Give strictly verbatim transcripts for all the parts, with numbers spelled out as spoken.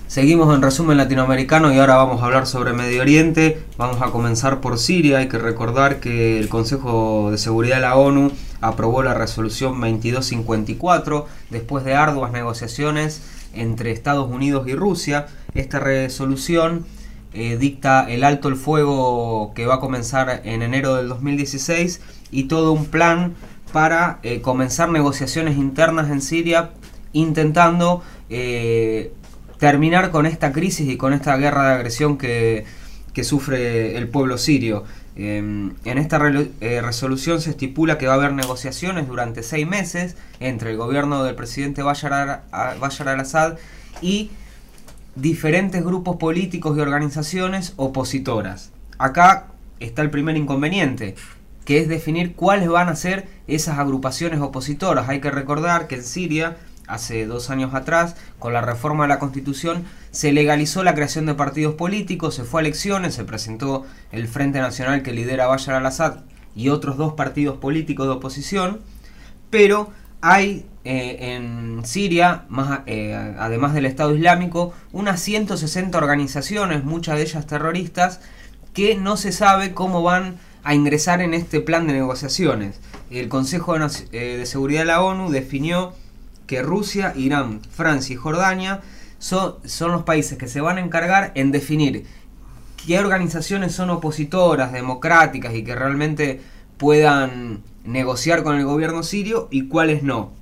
Seguimos en Resumen Latinoamericano y ahora vamos a hablar sobre Medio Oriente. Vamos a comenzar por Siria. Hay que recordar que el Consejo de Seguridad de la ONU aprobó la resolución veintidós cincuenta y cuatro después de arduas negociaciones entre Estados Unidos y Rusia. Esta resolución eh, dicta el alto el fuego que va a comenzar en enero del dos mil dieciséis y todo un plan para eh, comenzar negociaciones internas en Siria, intentando eh, terminar con esta crisis y con esta guerra de agresión que, que sufre el pueblo sirio. Eh, en esta re, eh, resolución se estipula que va a haber negociaciones durante seis meses entre el gobierno del presidente Bashar, Bashar al-Assad y diferentes grupos políticos y organizaciones opositoras. Acá está el primer inconveniente, que es definir cuáles van a ser esas agrupaciones opositoras. Hay que recordar que en Siria, hace dos años atrás, con la reforma de la Constitución, se legalizó la creación de partidos políticos, se fue a elecciones, se presentó el Frente Nacional que lidera Bashar al-Assad y otros dos partidos políticos de oposición, pero hay eh, en Siria, más, eh, además del Estado Islámico, unas ciento sesenta organizaciones, muchas de ellas terroristas, que no se sabe cómo van a ingresar en este plan de negociaciones. El Consejo de, eh, de Seguridad de la ONU definió que Rusia, Irán, Francia y Jordania son, son los países que se van a encargar en definir qué organizaciones son opositoras, democráticas y que realmente puedan negociar con el gobierno sirio y cuáles no.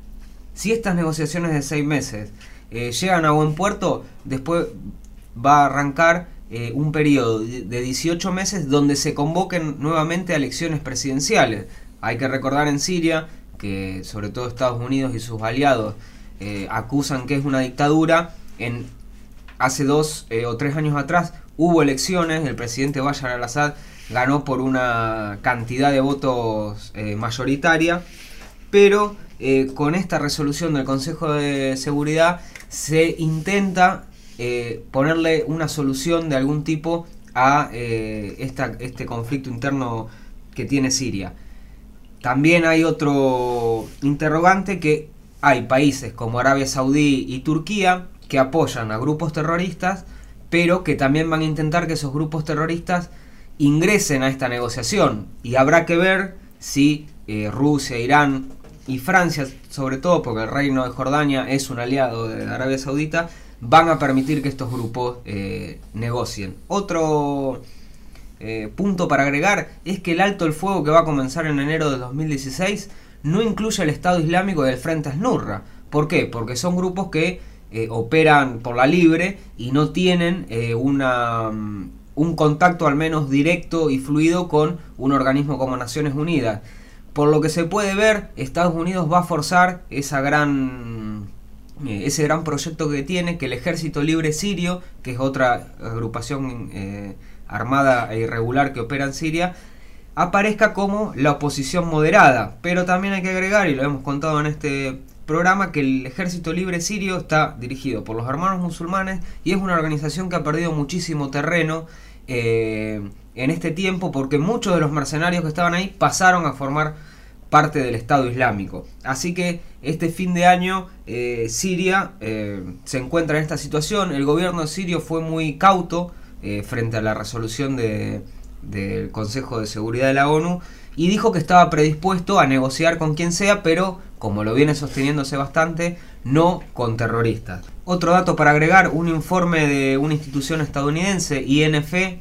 Si estas negociaciones de seis meses eh, llegan a buen puerto, después va a arrancar eh, un periodo de dieciocho meses donde se convoquen nuevamente a elecciones presidenciales. Hay que recordar en Siria que sobre todo Estados Unidos y sus aliados eh, acusan que es una dictadura. En, hace dos eh, o tres años atrás hubo elecciones, el presidente Bashar al-Assad ganó por una cantidad de votos eh, mayoritaria, pero eh, con esta resolución del Consejo de Seguridad se intenta eh, ponerle una solución de algún tipo a eh, esta, este conflicto interno que tiene Siria. También hay otro interrogante, que hay países como Arabia Saudí y Turquía que apoyan a grupos terroristas, pero que también van a intentar que esos grupos terroristas ingresen a esta negociación. Y habrá que ver si eh, Rusia, Irán y Francia, sobre todo porque el Reino de Jordania es un aliado de Arabia Saudita, van a permitir que estos grupos eh, negocien. Otro Eh, punto para agregar es que el alto el fuego que va a comenzar en enero de dos mil dieciséis no incluye el Estado Islámico y el Frente Al-Nusra. ¿Por qué? Porque son grupos que eh, operan por la libre y no tienen eh, una, um, un contacto al menos directo y fluido con un organismo como Naciones Unidas. Por lo que se puede ver, Estados Unidos va a forzar esa gran, eh, ese gran proyecto que tiene, que el Ejército Libre Sirio, que es otra agrupación eh, armada e irregular que opera en Siria, aparezca como la oposición moderada. Pero también hay que agregar, y lo hemos contado en este programa, que el Ejército Libre Sirio está dirigido por los hermanos musulmanes y es una organización que ha perdido muchísimo terreno eh, en este tiempo, porque muchos de los mercenarios que estaban ahí pasaron a formar parte del Estado Islámico. Así que este fin de año eh, Siria eh, se encuentra en esta situación. El gobierno sirio fue muy cauto Eh, frente a la resolución de, del Consejo de Seguridad de la ONU y dijo que estaba predispuesto a negociar con quien sea, pero, como lo viene sosteniéndose bastante, no con terroristas. Otro dato para agregar: un informe de una institución estadounidense, I N F,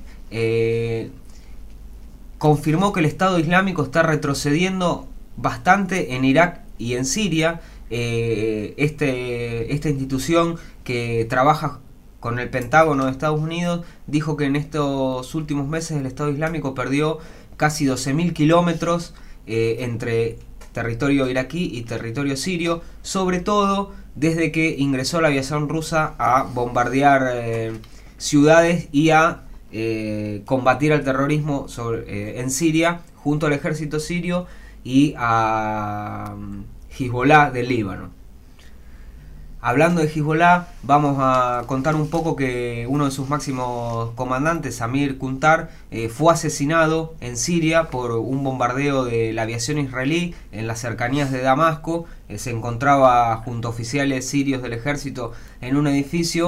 eh, confirmó que el Estado Islámico está retrocediendo bastante en Irak y en Siria. Eh, este, esta institución que trabaja con el Pentágono de Estados Unidos dijo que en estos últimos meses el Estado Islámico perdió casi doce mil kilómetros eh, entre territorio iraquí y territorio sirio, sobre todo desde que ingresó la aviación rusa a bombardear eh, ciudades y a eh, combatir al terrorismo sobre, eh, en Siria junto al ejército sirio y a um, Hezbollah del Líbano. Hablando de Hezbollah, vamos a contar un poco que uno de sus máximos comandantes, Amir Kuntar, eh, fue asesinado en Siria por un bombardeo de la aviación israelí en las cercanías de Damasco. Eh, se encontraba junto a oficiales sirios del ejército en un edificio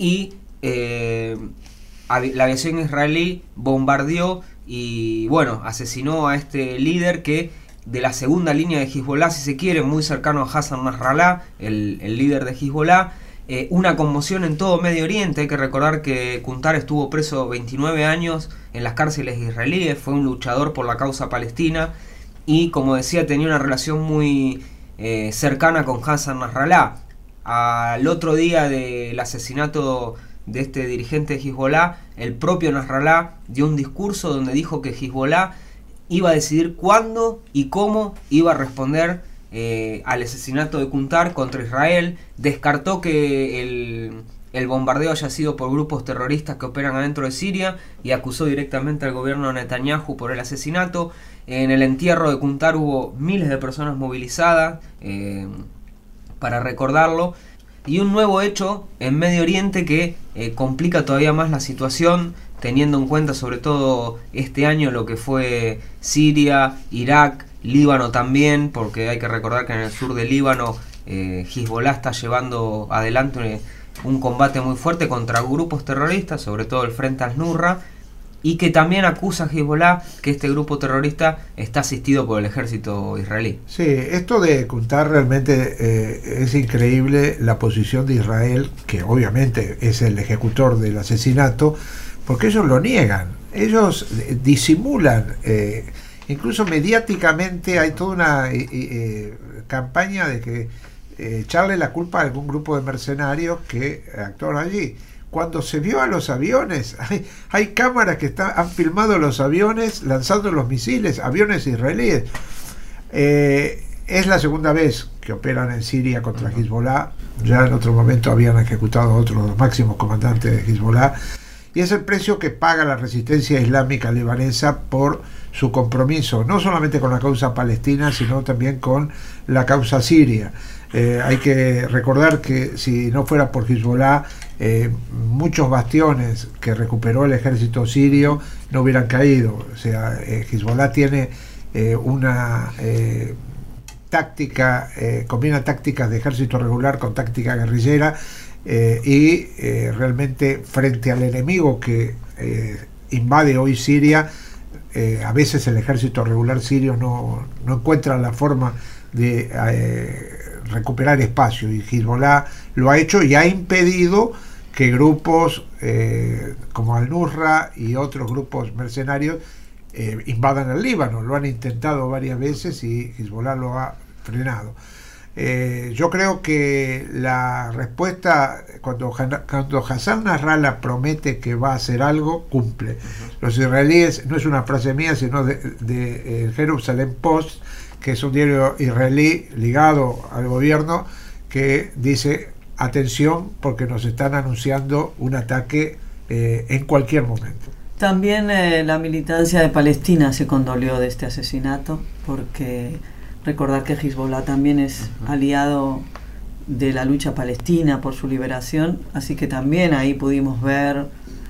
y eh, la aviación israelí bombardeó y bueno, asesinó a este líder que de la segunda línea de Hezbollah, si se quiere, muy cercano a Hassan Nasrallah, el, el líder de Hezbollah. Eh, una conmoción en todo Medio Oriente. Hay que recordar que Quntar estuvo preso veintinueve años en las cárceles israelíes, fue un luchador por la causa palestina y, como decía, tenía una relación muy eh, cercana con Hassan Nasrallah. Al otro día del asesinato de este dirigente de Hezbollah, el propio Nasrallah dio un discurso donde dijo que Hezbollah iba a decidir cuándo y cómo iba a responder eh, al asesinato de Quntar contra Israel. Descartó que el, el bombardeo haya sido por grupos terroristas que operan adentro de Siria y acusó directamente al gobierno de Netanyahu por el asesinato. En el entierro de Quntar hubo miles de personas movilizadas eh, para recordarlo. Y un nuevo hecho en Medio Oriente que eh, complica todavía más la situación, teniendo en cuenta sobre todo este año lo que fue Siria, Irak, Líbano también, porque hay que recordar que en el sur del Líbano eh, Hezbollah está llevando adelante un combate muy fuerte contra grupos terroristas, sobre todo el Frente al-Nusra, y que también acusa a Hezbollah que este grupo terrorista está asistido por el ejército israelí. Sí, esto de Quntar realmente eh, es increíble la posición de Israel, que obviamente es el ejecutor del asesinato, porque ellos lo niegan, ellos disimulan, eh, incluso mediáticamente hay toda una eh, eh, campaña de que eh, echarle la culpa a algún grupo de mercenarios que actuaron allí. Cuando se vio a los aviones, hay, hay cámaras que está, han filmado los aviones lanzando los misiles, aviones israelíes. Eh, es la segunda vez que operan en Siria contra Hezbollah. Ya en otro momento habían ejecutado a otros los máximos comandantes de Hezbollah. Y es el precio que paga la resistencia islámica libanesa por su compromiso, no solamente con la causa palestina, sino también con la causa siria. Eh, hay que recordar que si no fuera por Hezbollah, eh, muchos bastiones que recuperó el ejército sirio no hubieran caído. O sea, eh, Hezbollah tiene eh, una eh, táctica, eh, combina tácticas de ejército regular con táctica guerrillera, eh, y eh, realmente frente al enemigo que eh, invade hoy Siria, eh, a veces el ejército regular sirio no, no encuentra la forma de eh, recuperar espacio, y Hezbollah lo ha hecho y ha impedido que grupos eh, como Al-Nusra y otros grupos mercenarios eh, invadan el Líbano. Lo han intentado varias veces y Hezbollah lo ha frenado. Eh, yo creo que la respuesta, cuando, cuando Hassan Nasrallah promete que va a hacer algo, cumple. Uh-huh. Los israelíes, no es una frase mía, sino de, de, de eh, Jerusalem Post, que es un diario israelí ligado al gobierno, que dice: atención, porque nos están anunciando un ataque eh, en cualquier momento. También eh, la militancia de Palestina se condolió de este asesinato, porque recordar que Hezbollah también es uh-huh. aliado de la lucha palestina por su liberación, así que también ahí pudimos ver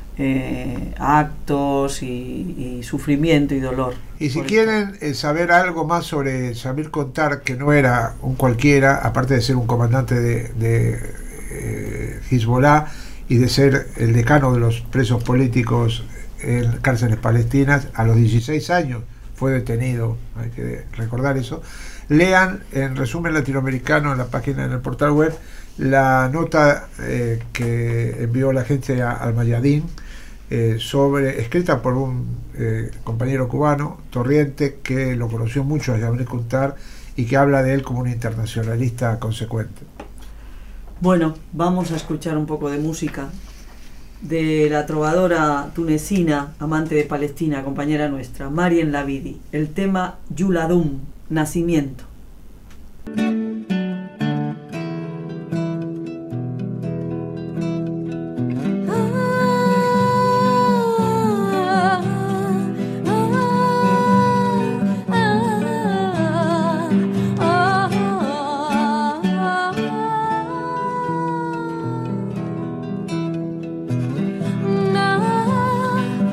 eh, actos y, y sufrimiento y dolor. Y si quieren eh, saber algo más sobre Samir Quntar, que no era un cualquiera, aparte de ser un comandante de, de eh, Hezbollah y de ser el decano de los presos políticos en cárceles palestinas, a los dieciséis años fue detenido, hay que recordar eso. Lean en Resumen Latinoamericano, en la página, en el portal web, la nota eh, que envió la agencia Al Mayadin, eh, sobre, escrita por un eh, compañero cubano, Torriente, que lo conoció mucho a Samir Quntar y que habla de él como un internacionalista consecuente. Bueno, vamos a escuchar un poco de música de la trovadora tunecina, amante de Palestina, compañera nuestra, Marien Lavidi, el tema Yuladum, nacimiento.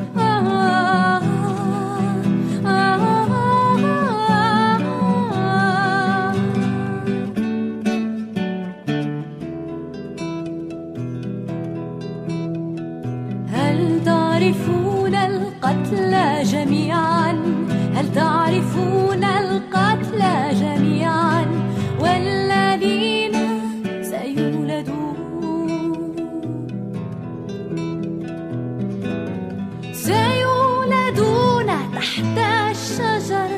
Ah تعرفون القتلى جميعا هل تعرفون القتلى جميعا والذين سيولدون سيولدون تحت الشجر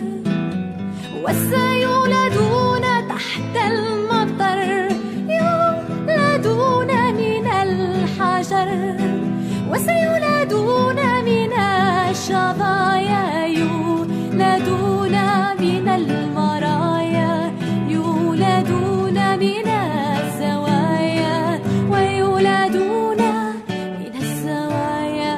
وسيولدون تحت المطر يولدون من الحجر وسيولدون من الشظايا يولدون من المرايا يولدون من الزوايا ويولدون من الزوايا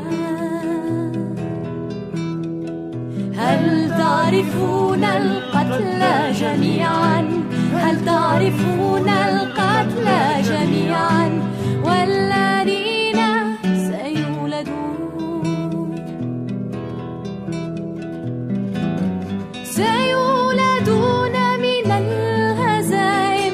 هل تعرفون القتلى جميعا هل تعرفون القتلى جميعا والذين سيولدون سيولدون من الهزائم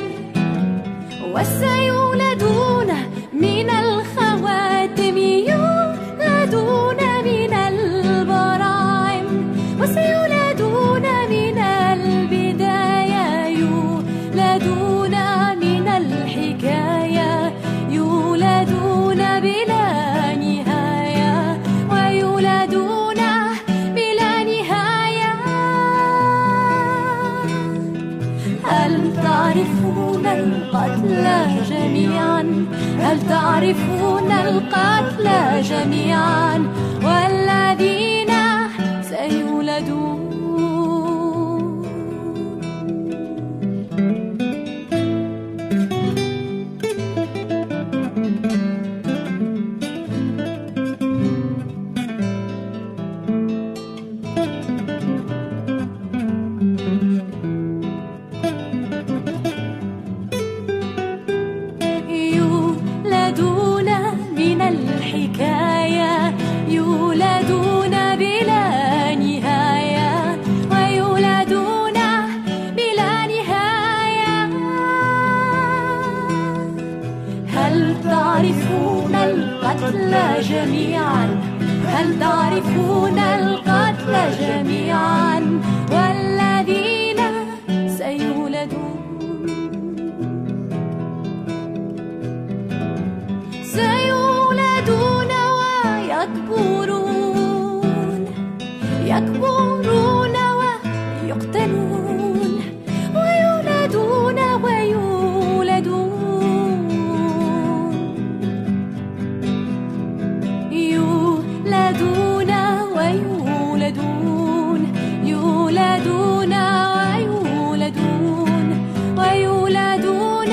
وسيولدون من الخواتم يولدون من البراعم وسيولدون من البداية يولدون من الحكاية يولدون بلا نهاية ويولدون بلا نهاية هل تعرفون القتلى جميعا هل تعرفون القتلى جميعا والذين سيولدون يولدون من الحكاية يولدون بلا نهاية ويولدون بلا نهاية هل تعرفون القتلى جميعا هل تعرفون القتلى جميعا والذين سيولدون سيولدون ويكبرون يكبرون ويقتلون ويولدون ويولدون يولدون ويولدون يولدون ويولدون ويولدون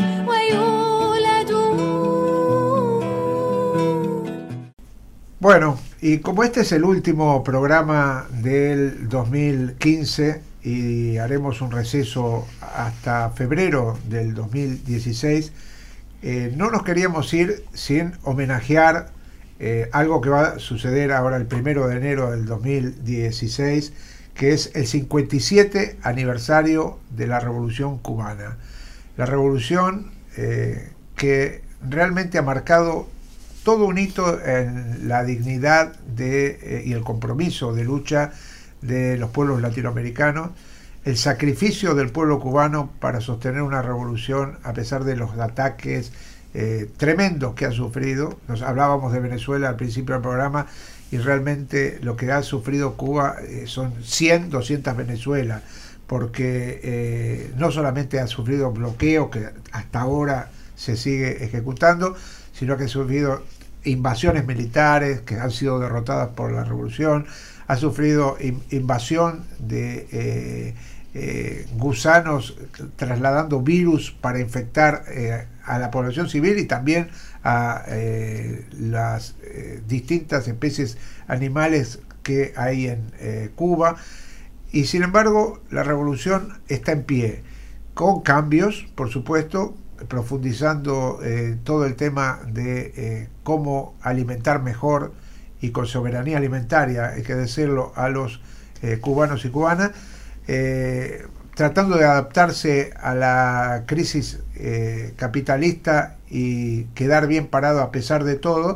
Bueno, y como este es el último programa del dos mil quince y haremos un receso hasta febrero del dos mil dieciséis, eh, no nos queríamos ir sin homenajear eh, algo que va a suceder ahora el primero de enero del dos mil dieciséis, que es el cincuenta y siete aniversario de la Revolución Cubana. La revolución eh, que realmente ha marcado todo un hito en la dignidad de, eh, y el compromiso de lucha de los pueblos latinoamericanos, el sacrificio del pueblo cubano para sostener una revolución a pesar de los ataques eh, tremendos que ha sufrido. Nos hablábamos de Venezuela al principio del programa y realmente lo que ha sufrido Cuba eh, son cien, doscientas Venezuela, porque eh, no solamente ha sufrido bloqueo que hasta ahora se sigue ejecutando, sino que ha sufrido invasiones militares que han sido derrotadas por la revolución, ha sufrido in, invasión de eh, eh, gusanos trasladando virus para infectar eh, a la población civil y también a eh, las eh, distintas especies animales que hay en eh, Cuba. Y sin embargo la revolución está en pie, con cambios, por supuesto, profundizando eh, todo el tema de eh, cómo alimentar mejor y con soberanía alimentaria, hay que decirlo, a los eh, cubanos y cubanas, eh, tratando de adaptarse a la crisis eh, capitalista y quedar bien parado a pesar de todo,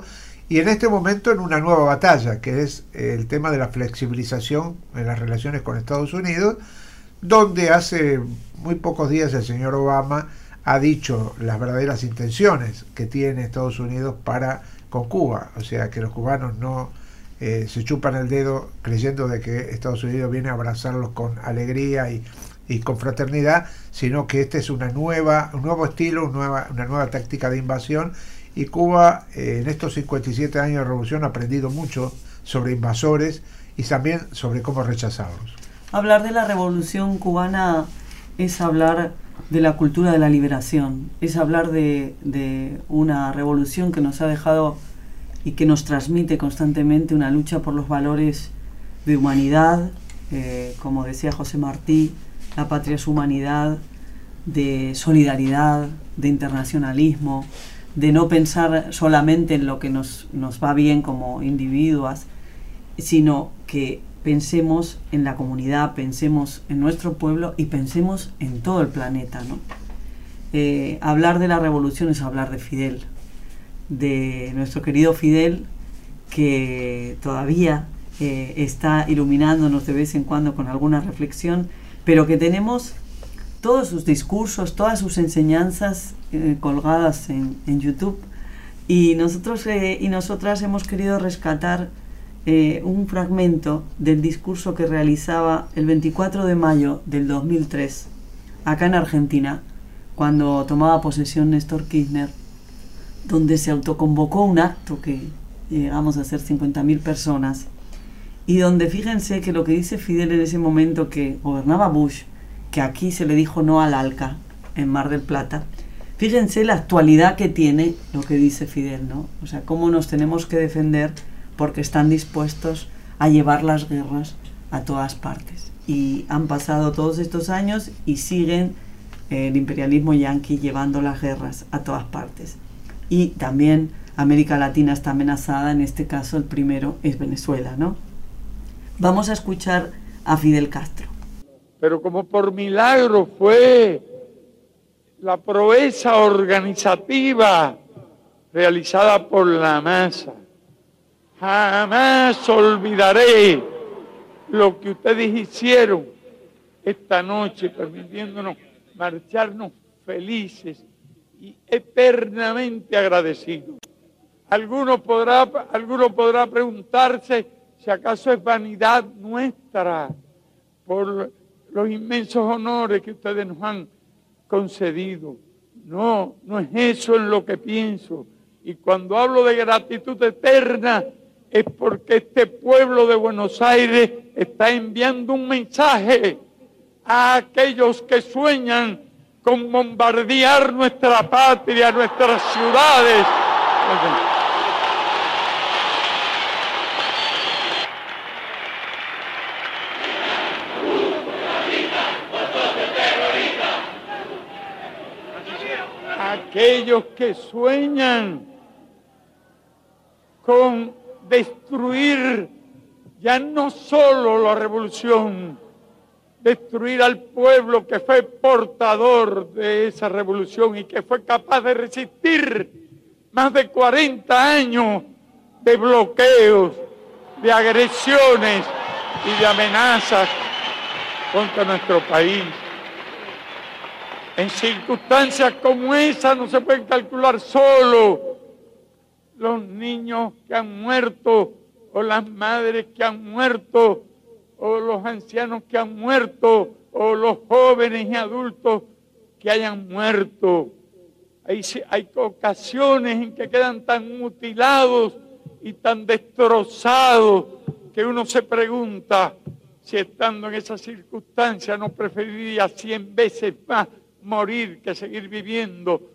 y en este momento en una nueva batalla, que es el tema de la flexibilización en las relaciones con Estados Unidos, donde hace muy pocos días el señor Obama ha dicho las verdaderas intenciones que tiene Estados Unidos para con Cuba, o sea que los cubanos no eh, se chupan el dedo creyendo de que Estados Unidos viene a abrazarlos con alegría y, y con fraternidad, sino que este es una nueva, un nuevo estilo, una nueva, una nueva táctica de invasión, y Cuba eh, en estos cincuenta y siete años de revolución ha aprendido mucho sobre invasores y también sobre cómo rechazarlos. Hablar de la revolución cubana es hablar de la cultura de la liberación, es hablar de, de una revolución que nos ha dejado y que nos transmite constantemente una lucha por los valores de humanidad, eh, como decía José Martí, la patria es humanidad, de solidaridad, de internacionalismo, de no pensar solamente en lo que nos, nos va bien como individuos, sino que pensemos en la comunidad, pensemos en nuestro pueblo y pensemos en todo el planeta, ¿no? Eh, hablar de la revolución es hablar de Fidel, de nuestro querido Fidel, que todavía eh, está iluminándonos de vez en cuando con alguna reflexión, pero que tenemos todos sus discursos, todas sus enseñanzas eh, colgadas en, en YouTube, y nosotros eh, y nosotras hemos querido rescatar eh, un fragmento del discurso que realizaba el veinticuatro de mayo del dos mil tres, acá en Argentina, cuando tomaba posesión Néstor Kirchner, donde se autoconvocó un acto que llegamos a ser cincuenta mil personas, y donde fíjense que lo que dice Fidel en ese momento que gobernaba Bush, que aquí se le dijo no al ALCA en Mar del Plata, fíjense la actualidad que tiene lo que dice Fidel, ¿no? O sea, cómo nos tenemos que defender porque están dispuestos a llevar las guerras a todas partes. Y han pasado todos estos años y siguen eh, el imperialismo yanqui llevando las guerras a todas partes. Y también América Latina está amenazada, en este caso el primero es Venezuela, ¿no? Vamos a escuchar a Fidel Castro. Pero como por milagro fue la proeza organizativa realizada por la masa. Jamás olvidaré lo que ustedes hicieron esta noche, permitiéndonos marcharnos felices y eternamente agradecidos. Alguno podrá, alguno podrá preguntarse si acaso es vanidad nuestra por los inmensos honores que ustedes nos han concedido. No, no es eso en lo que pienso. Y cuando hablo de gratitud eterna, es porque este pueblo de Buenos Aires está enviando un mensaje a aquellos que sueñan con bombardear nuestra patria, nuestras ciudades. Aquellos que sueñan con destruir ya no solo la revolución, destruir al pueblo que fue portador de esa revolución y que fue capaz de resistir más de cuarenta años de bloqueos, de agresiones y de amenazas contra nuestro país. En circunstancias como esa no se pueden calcular solo los niños que han muerto, o las madres que han muerto, o los ancianos que han muerto, o los jóvenes y adultos que hayan muerto. Hay, hay ocasiones en que quedan tan mutilados y tan destrozados que uno se pregunta si estando en esa circunstancia no preferiría cien veces más morir que seguir viviendo.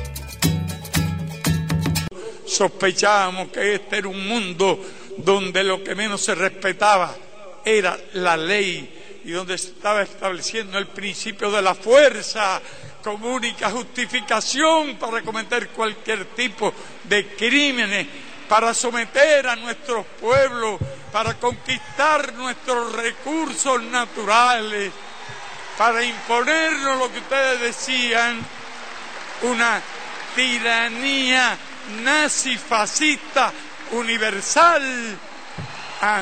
Sospechábamos que este era un mundo donde lo que menos se respetaba era la ley y donde se estaba estableciendo el principio de la fuerza como única justificación para cometer cualquier tipo de crímenes, para someter a nuestros pueblos, para conquistar nuestros recursos naturales, para imponernos lo que ustedes decían, una tiranía nazi-fascista, universal. Ah.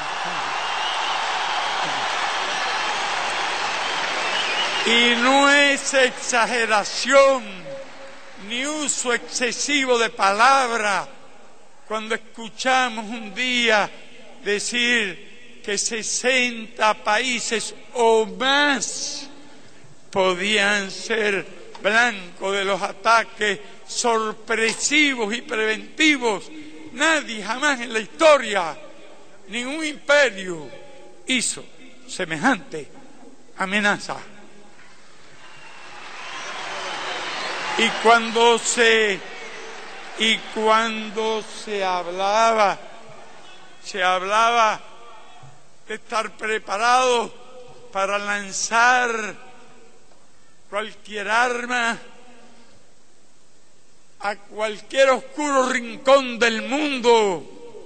Y no es exageración ni uso excesivo de palabra cuando escuchamos un día decir que sesenta países o más podían ser blanco de los ataques sorpresivos y preventivos. Nadie jamás en la historia, ningún imperio hizo semejante amenaza. Y cuando se y cuando se hablaba, se hablaba de estar preparados para lanzar cualquier arma a cualquier oscuro rincón del mundo.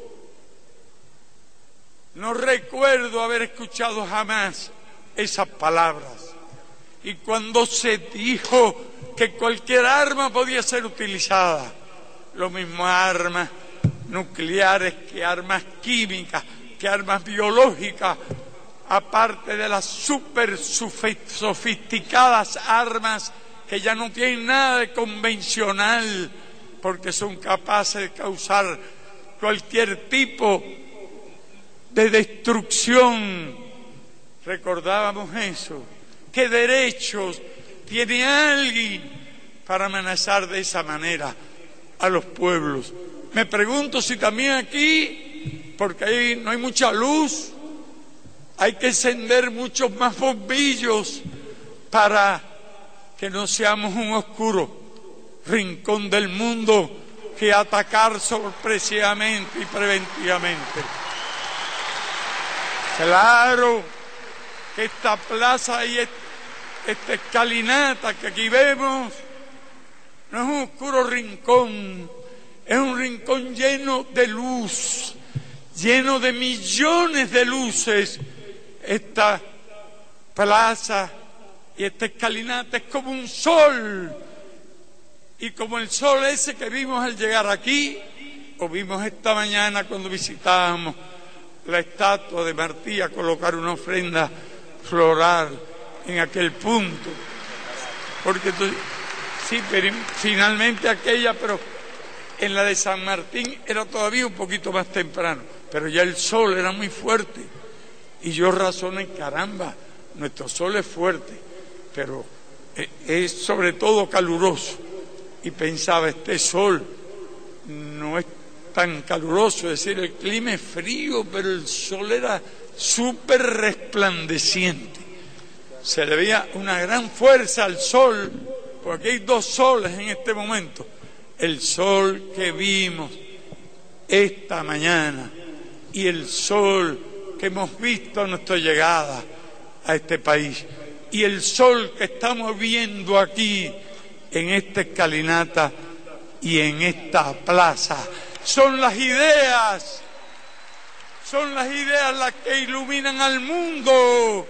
No recuerdo haber escuchado jamás esas palabras. Y cuando se dijo que cualquier arma podía ser utilizada, lo mismo armas nucleares que armas químicas, que armas biológicas, aparte de las súper sofisticadas armas que ya no tienen nada de convencional, porque son capaces de causar cualquier tipo de destrucción. Recordábamos eso. ¿Qué derechos tiene alguien para amenazar de esa manera a los pueblos? Me pregunto si también aquí, porque ahí no hay mucha luz, hay que encender muchos más bombillos para que no seamos un oscuro rincón del mundo que atacar sorpresivamente y preventivamente. Claro que esta plaza y esta escalinata que aquí vemos no es un oscuro rincón, es un rincón lleno de luz, lleno de millones de luces. Esta plaza y esta escalinata es como un sol, y como el sol ese que vimos al llegar aquí, o vimos esta mañana cuando visitábamos la estatua de Martí a colocar una ofrenda floral en aquel punto, porque tú, sí, pero finalmente aquella, pero en la de San Martín era todavía un poquito más temprano, pero ya el sol era muy fuerte, y yo razoné, caramba, nuestro sol es fuerte, pero es sobre todo caluroso, y pensaba, este sol no es tan caluroso, es decir, el clima es frío, pero el sol era súper resplandeciente. Se le veía una gran fuerza al sol, porque hay dos soles en este momento. El sol que vimos esta mañana y el sol que hemos visto a nuestra llegada a este país, y el sol que estamos viendo aquí en esta escalinata y en esta plaza. Son las ideas, son las ideas las que iluminan al mundo,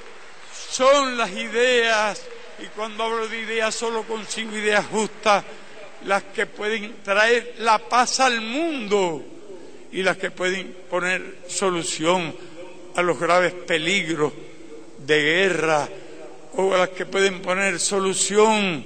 son las ideas, y cuando hablo de ideas solo consigo ideas justas, las que pueden traer la paz al mundo y las que pueden poner solución a los graves peligros de guerra, o las que pueden poner solución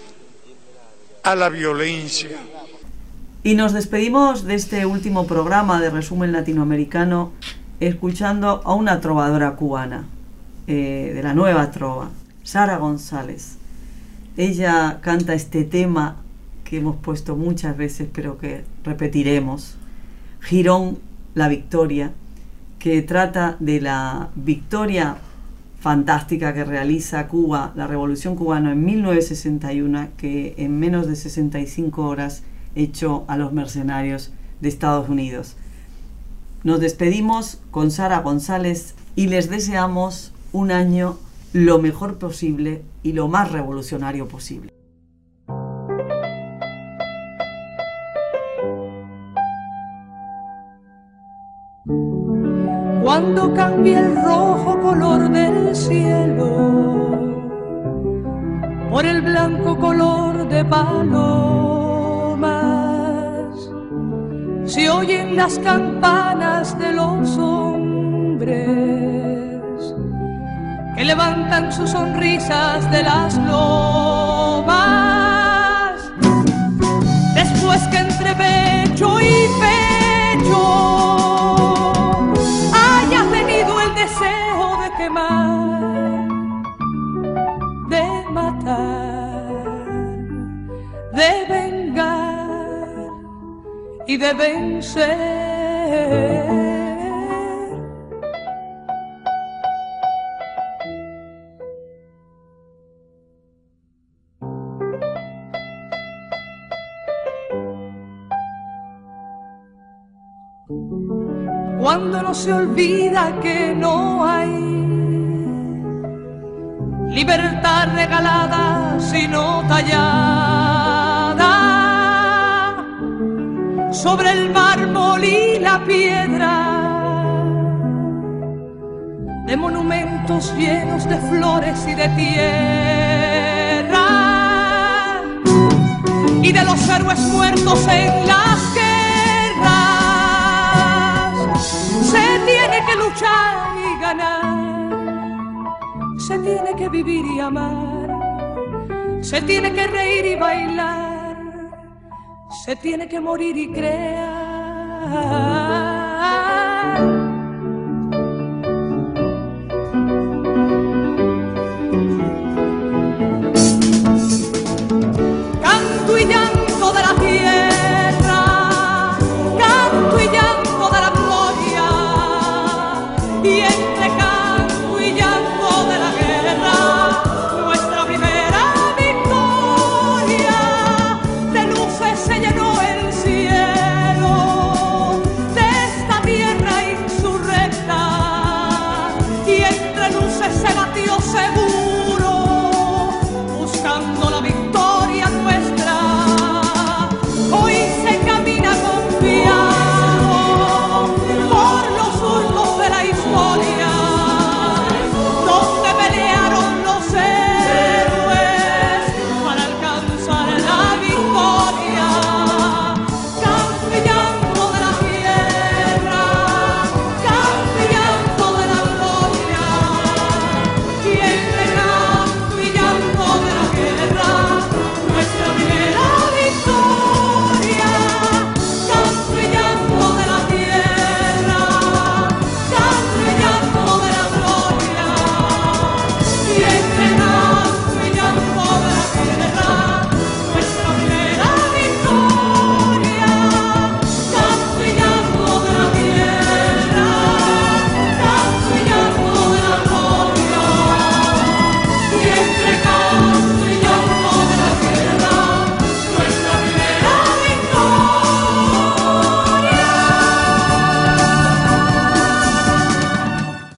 a la violencia. Y nos despedimos de este último programa de Resumen Latinoamericano escuchando a una trovadora cubana, eh, de la nueva trova, Sara González. Ella canta este tema que hemos puesto muchas veces, pero que repetiremos, Girón, la victoria, que trata de la victoria fantástica que realiza Cuba, la Revolución Cubana en mil novecientos sesenta y uno, que en menos de sesenta y cinco horas echó a los mercenarios de Estados Unidos. Nos despedimos con Sara González y les deseamos un año lo mejor posible y lo más revolucionario posible. Cuando cambie el rojo color del cielo por el blanco color de palomas, se oyen las campanas de los hombres que levantan sus sonrisas de las lomas, después que entre pecho y pecho haya tenido el deseo de quemar, de matar, de vengar y de vencer. Cuando no se olvida que no hay libertad regalada sino tallada sobre el mármol y la piedra de monumentos llenos de flores y de tierra y de los héroes muertos en las guerras. Se tiene que luchar y ganar, se tiene que vivir y amar, se tiene que reír y bailar, se tiene que morir y crear.